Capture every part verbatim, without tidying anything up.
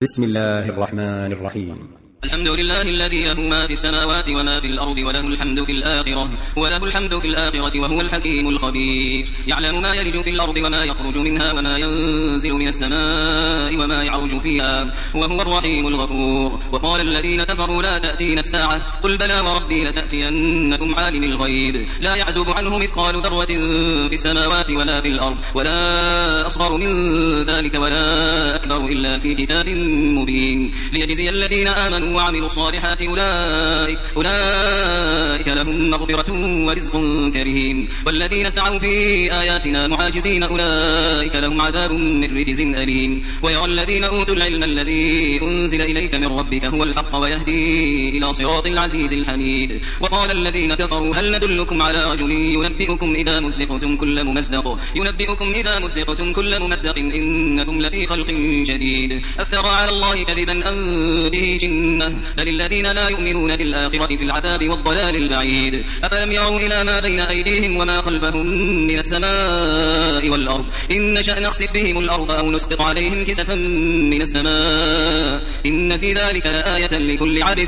بسم الله الرحمن الرحيم. الحمد لله الذي له ما في السماوات وما في الأرض وله الحمد في الآخرة وله الحمد في الآخرة وهو الحكيم الخبير. يعلم ما يلج في الأرض وما يخرج منها وما ينزل من السماء وما يعرج فيها وهو الرحيم الغفور. وقال الذين كفروا لا تأتينا الساعة قل بلى وربي لتأتينكم عالم الغيب لا يعزب عنه مثقال ذرة في السماوات ولا في الأرض ولا أصغر من ذلك ولا أكبر إلا في كتاب مبين ليجزي الذين آمنوا وعملوا الصالحات أولئك, أولئك لهم مغفرة ورزق كريم والذين سعوا في آياتنا معاجزين أولئك لهم عذاب من رجز أليم. ويرى الذين أوتوا العلم الذي أنزل إليك من ربك هو الحق ويهدي إلى صراط العزيز الحميد. وقال الذين كفروا هل ندلكم على رجل ينبئكم إذا مزقتم كل ممزق ينبئكم إذا مزقتم كل ممزق إنكم لفي خلق جديد أفترى على الله كذبا أم به جنة بل الذين لا يؤمنون بالآخرة في العذاب والضلال البعيد. أفلم يروا إلى ما بين أيديهم وما خلفهم من السماء والأرض إن نشأ نخسف بهم الأرض أو نسقط عليهم كسفا من السماء إن في ذلك لآية لكل عبد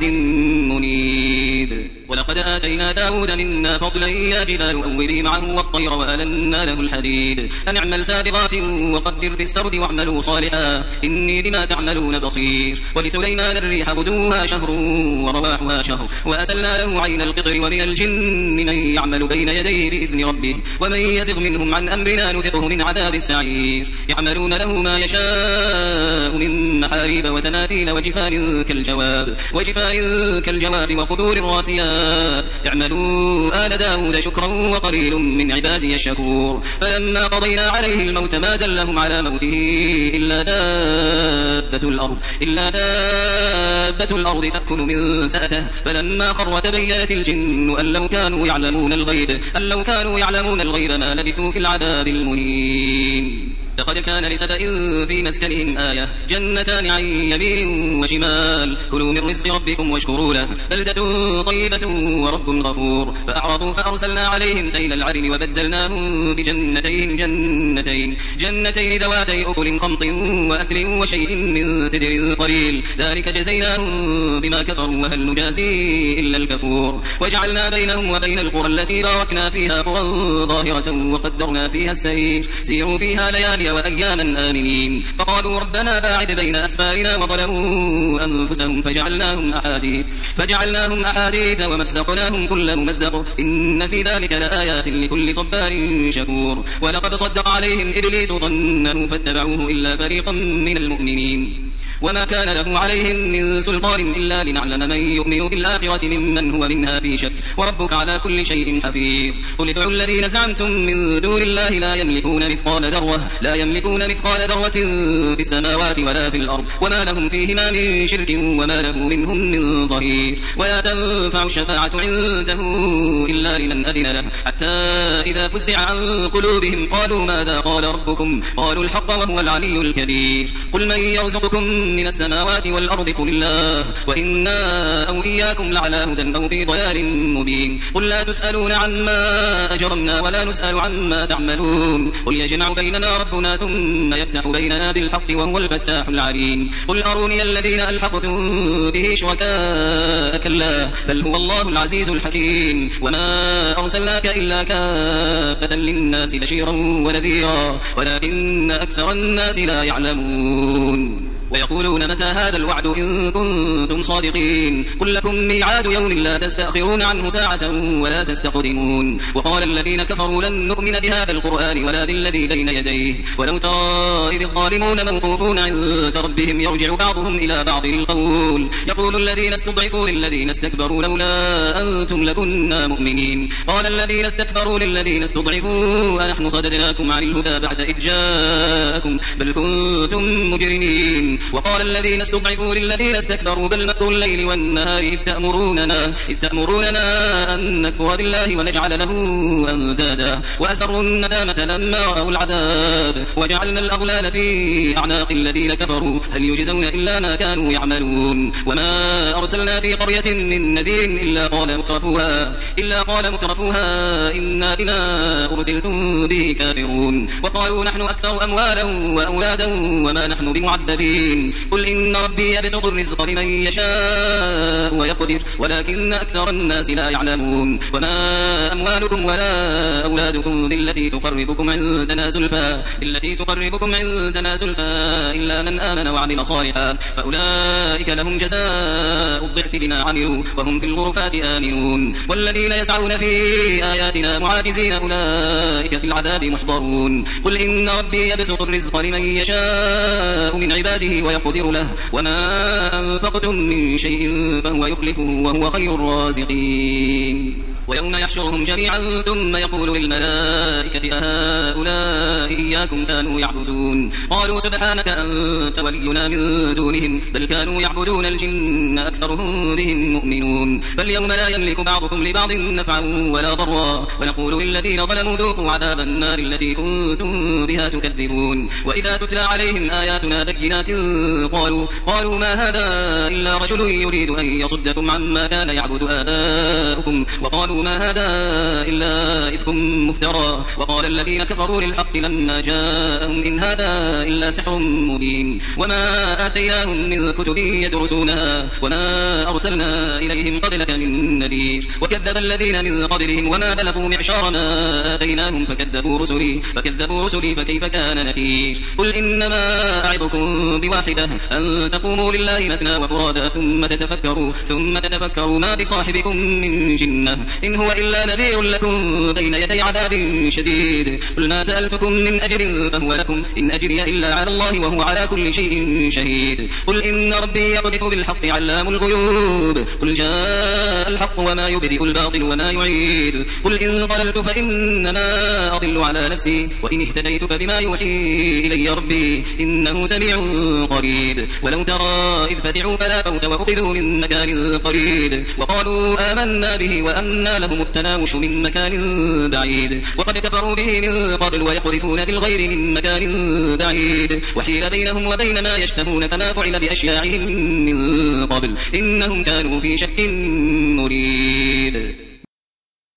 منيب. ولقد آتينا داود منا فضلا يا جبال أوبي معه والطير وألنا له الحديد أن اعمل سابغات وقدر في السرد واعملوا صالحا إني بما تعملون بصير. ولسليمان الريح غدوها شهر ورواحها شهر وأسلنا له عين القطر ومن الجن من يعمل بين يديه بإذن ربه ومن يزغ منهم عن أمرنا نذقه من عذاب السعير. يعملون له ما يشاء من محاريب وتماثيل وجفان كالجواب وجفان كالجواب وقدور الراسيات اعملوا آل داود شكرا وقليل من عبادي الشكور. فلما قضينا عليه الموت ما دلهم على موته إلا دابة الأرض إلا دابة الأرض تأكل من سأته فلما خر تبينت الجن أن لو كانوا يعلمون الغيب أن لو كانوا يعلمون الغيب ما لبثوا في العذاب المهين. لقد كان لسبأ في مسكنهم آية جنتان عن يمين وشمال كلوا من رزق ربكم واشكروا له بلدة طيبة ورب غفور. فأعرضوا فأرسلنا عليهم سيل العرم وبدلناهم بجنتين جنتين جنتين ذواتي أكل خمط وأثل وشيء من سدر قليل ذلك جزيناهم بما كفروا وهل نجازي إلا الكفور. وجعلنا بينهم وبين القرى التي باركنا فيها قرى ظاهرة وقدرنا فيها السير سيروا فيها ليالي وأياما آمنين. فقالوا ربنا باعد بين أسفارنا وظلموا أنفسهم فجعلناهم أحاديث فجعلناهم أحاديث ومزقناهم كل ممزق إن في ذلك لآيات لكل صبار شكور. ولقد صدق عليهم إبليس ظنه فاتبعوه إلا فريقا من المؤمنين وما كان له عليهم من سلطان إلا لنعلم من يؤمن بالآخرة ممن هو منها في شك وربك على كل شيء حفيظ. قل ادعوا الذين زعمتم من دون الله لا يملكون مثقال ذرة لا يملكون مثقال ذرة في السماوات ولا في الأرض وما لهم فيهما من شرك وما له منهم من ظهير. ولا تنفع الشفاعة عنده إلا لمن أذن له حتى إذا فزع عن قلوبهم قالوا ماذا قال ربكم قالوا الحق وهو العلي الكبير. قل من يرزقكم من السماوات والأرض قل الله وإنا أو إياكم لعلى هدى أو في ضلال مبين. قل لا تسألون عما أجرمنا ولا نسأل عما تعملون قل يجمع بيننا ربنا ثم يفتح بيننا بالحق وهو الفتاح العليم. قل أروني الذين ألحقتم به شركاء كلا بل هو الله العزيز الحكيم. وما أرسلناك إلا كافة للناس بشيرا ونذيرا ولكن أكثر الناس لا يعلمون. ويقولون متى هذا الوعد إن كنتم صادقين قل لكم ميعاد يوم لا تستأخرون عنه ساعة ولا تستقدمون. وقال الذين كفروا لن نؤمن بهذا القرآن ولا بالذي بين يديه ولو ترى إذ الظالمون موقوفون عند ربهم يرجع بعضهم إلى بعض القول يقول الذين استضعفوا للذين استكبروا لولا أنتم لكنا مؤمنين قال الذين استكبروا للذين استضعفوا أنحن صددناكم عن الهدى بعد إذ جاءكم بل كنتم مجرمين. وقال الذين استضعفوا للذين استكبروا بل مكروا الليل والنهار إذ تأمروننا, إذ تأمروننا أن نكفر بالله ونجعل له أندادا وأسروا الندامة لما رأوا العذاب وجعلنا الأغلال في أعناق الذين كفروا هل يجزون إلا ما كانوا يعملون. وما أرسلنا في قرية من نذير إلا قال مترفوها, إلا قال مترفوها إنا بما أرسلتم به كافرون. وقالوا نحن أكثر أموالا وأولادا وما نحن بمعذبين الرجيم قل إن ربي يبسط الرزق لمن يشاء ويقدر ولكن أكثر الناس لا يعلمون وما أموالكم ولا أولادكم بالتي تقربكم عندنا زلفى بالتي تقربكم عندنا زلفى إلا من آمن وعمل صالحا فأولئك لهم جزاء الضعف بما عملوا وهم في الغرفات آمنون والذين يسعون في آياتنا معاجزين أولئك في العذاب محضرون قل إن ربي يبسط الرزق لمن يشاء من عباده ويقدر له وما أنفقتم من شيء فهو يخلفه وهو خير الرازقين ويوم يحشرهم جميعا ثم يقول للملائكة أهؤلاء إياكم كانوا يعبدون قالوا سبحانك أنت ولينا من دونهم بل كانوا يعبدون الجن أكثرهم بهم مؤمنون فاليوم لا يملك بعضكم لبعض نفعا ولا ضرا ونقول للذين ظلموا ذوقوا عذاب النار التي كنتم بها تكذبون وإذا تتلى عليهم آياتنا بينات قالوا, قالوا ما هذا إلا رجل يريد أن يصدكم عما كان يعبد آباؤكم وقالوا ما هذا إلا إفك مفترى وقال الذين كفروا للحق لما جاءهم إن هذا إلا سحر مبين وما آتيناهم من كتب يدرسونها وما أرسلنا إليهم قبلك من نذير وكذب الذين من قبلهم وما بلغوا معشار ما آتيناهم فكذبوا رسلي فكذبوا رسلي فكيف كان نكير قل إنما أعظكم بواحدة أن تقوموا لله مثنى وفرادا ثم تتفكروا ثم تتفكروا ما بصاحبكم من جنة إن هو إلا نذير لكم بين يدي عذاب شديد قل ما سألتكم من أجر فهو لكم إن أجري إلا على الله وهو على كل شيء شهيد قل إن ربي يقذف بالحق علام الغيوب قل جاء الحق وما يبدئ الباطل وما يعيد قل إن ضللت فإنما أضل على نفسي وإن اهتديت فبما يوحي إلي ربي إنه سميع قريب ولو ترى إذ فزعوا فلا فوت وأخذوا من مكان قريب وقالوا آمنا به وأنا لهم التناوش من مكان بعيد وقد كفروا به من قبل ويقذفون بالغير من مكان بعيد وحيل بينهم وبين ما يشتهون كما فعل بأشياعهم من قبل إنهم كانوا في شك مريب.